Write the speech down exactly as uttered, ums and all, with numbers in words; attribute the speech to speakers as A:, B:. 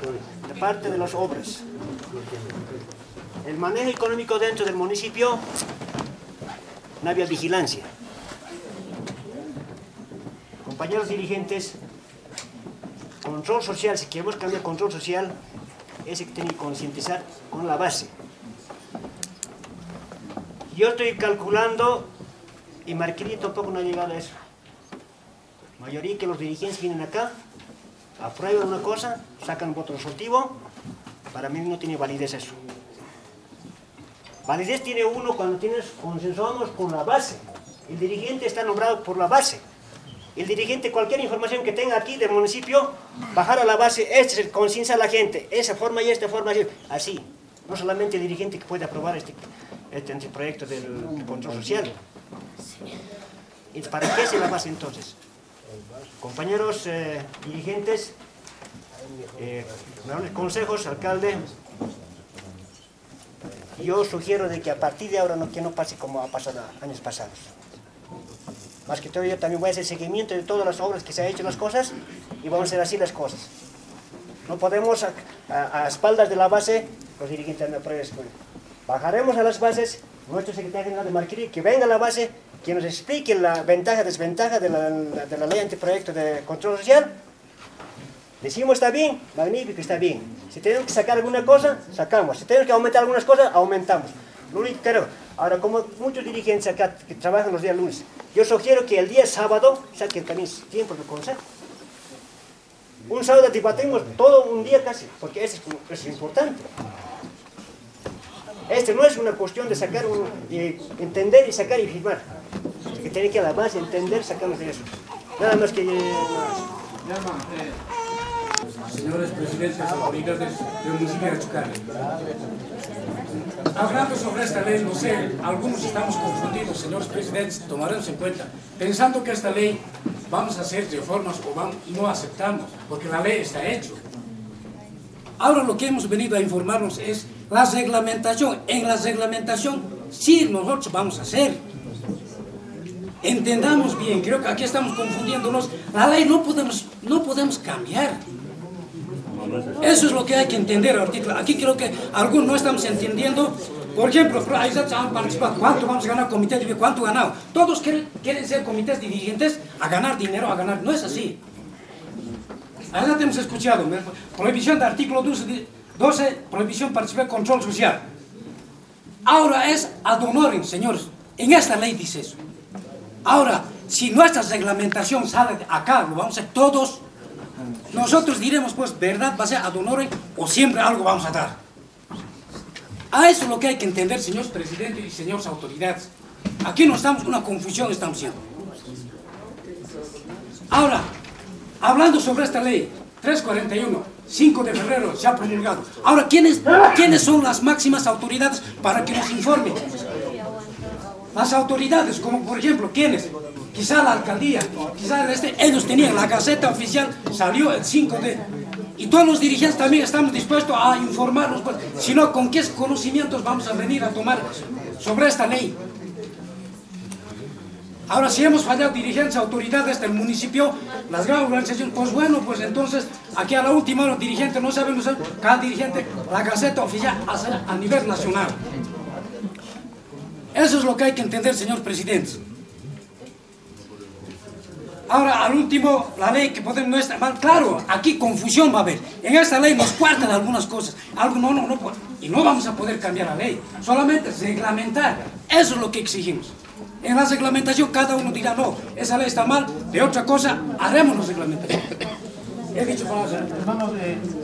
A: de parte de las obras. El manejo económico dentro del municipio, no había vigilancia. Compañeros dirigentes, control social, si queremos cambiar control social, es que tiene que concientizar con la base. Yo estoy calculando, y Marquilí tampoco no ha llegado a eso. La mayoría que los dirigentes vienen acá, aprueban una cosa, sacan un voto resolutivo, para mí no tiene validez eso. Validez tiene uno cuando tienes, consensuamos con la base. El dirigente está nombrado por la base. El dirigente, cualquier información que tenga aquí del municipio, bajar a la base, este es el conciencia a la gente, esa forma y esta forma, así. No solamente el dirigente que puede aprobar este, este, este proyecto del control social. ¿Y para qué es la base entonces? Compañeros eh, dirigentes, eh, consejos, alcalde, yo sugiero de que a partir de ahora no, que no pase como ha pasado años pasados. Más que todo yo también voy a hacer seguimiento de todas las obras que se han hecho las cosas y vamos a hacer así las cosas. No podemos a, a, a espaldas de la base, los dirigentes no aprueben. Bajaremos a las bases, nuestro secretario general de Marquilí, que venga a la base, que nos explique la ventaja y desventaja de la, de la ley anteproyecto de control social. Decimos está bien, magnífico, está bien. Si tenemos que sacar alguna cosa, sacamos. Si tenemos que aumentar algunas cosas, aumentamos. Lo único que creo, ahora como muchos dirigentes acá que trabajan los días lunes, yo sugiero que el día sábado saquen también tiempo de consejo. Un sábado debatimos todo un día casi, porque eso es, es importante. Este no es una cuestión de sacar, un, de entender y sacar y firmar. Que tiene que a la base entender, sacamos de eso. Nada más que... Eh,
B: Llama, eh, señores presidentes, autoridades del municipio de Achucarri. Hablando sobre esta ley, no sé, algunos estamos confundidos, señores presidentes, tomaremos en cuenta, pensando que esta ley vamos a hacer reformas o vamos, no aceptamos, porque la ley está hecha. Ahora lo que hemos venido a informarnos es la reglamentación. En la reglamentación, sí, nosotros vamos a hacer. Entendamos bien, creo que aquí estamos confundiéndonos. La ley no podemos, no podemos cambiar. Eso es lo que hay que entender. Aquí creo que algunos no estamos entendiendo. Por ejemplo, ahí han participado. ¿Cuánto vamos a ganar comité de cuánto ganado? Todos quieren, quieren ser comités dirigentes a ganar dinero, a ganar. No es así. Ahí ya hemos escuchado. Prohibición de artículo doce, doce prohibición de participar en control social. Ahora es ad honorem, señores. En esta ley dice eso. Ahora, si nuestra reglamentación sale de acá, lo vamos a hacer todos, nosotros diremos, pues, verdad va a ser ad honorem o siempre algo vamos a dar. A eso es lo que hay que entender, señores presidentes y señores autoridades. Aquí no estamos, una confusión estamos haciendo. Ahora, hablando sobre esta ley, trescientos cuarenta y uno, cinco de febrero, se ha promulgado. Ahora, ¿quiénes, ¿quiénes son las máximas autoridades para que nos informen? Las autoridades, como por ejemplo, ¿quiénes? Quizá la alcaldía, quizá este, ellos tenían la Gaceta Oficial, salió el cinco de... Y todos los dirigentes también estamos dispuestos a informarnos, pues, sino con qué conocimientos vamos a venir a tomar sobre esta ley. Ahora, si hemos fallado dirigentes, autoridades del municipio, las grandes organizaciones, pues bueno, pues entonces, aquí a la última los dirigentes no saben usar, cada dirigente, la Gaceta Oficial a, a nivel nacional. Eso es lo que hay que entender, señor presidente. Ahora, al último, la ley que podemos no está mal. Claro, aquí confusión va a haber. En esta ley nos cuartan algunas cosas. Algo no, no, no. Y no vamos a poder cambiar la ley. Solamente reglamentar. Eso es lo que exigimos. En la reglamentación cada uno dirá, no, esa ley está mal. De otra cosa, haremos la reglamentación. He dicho palabras.
C: Hermano, eh,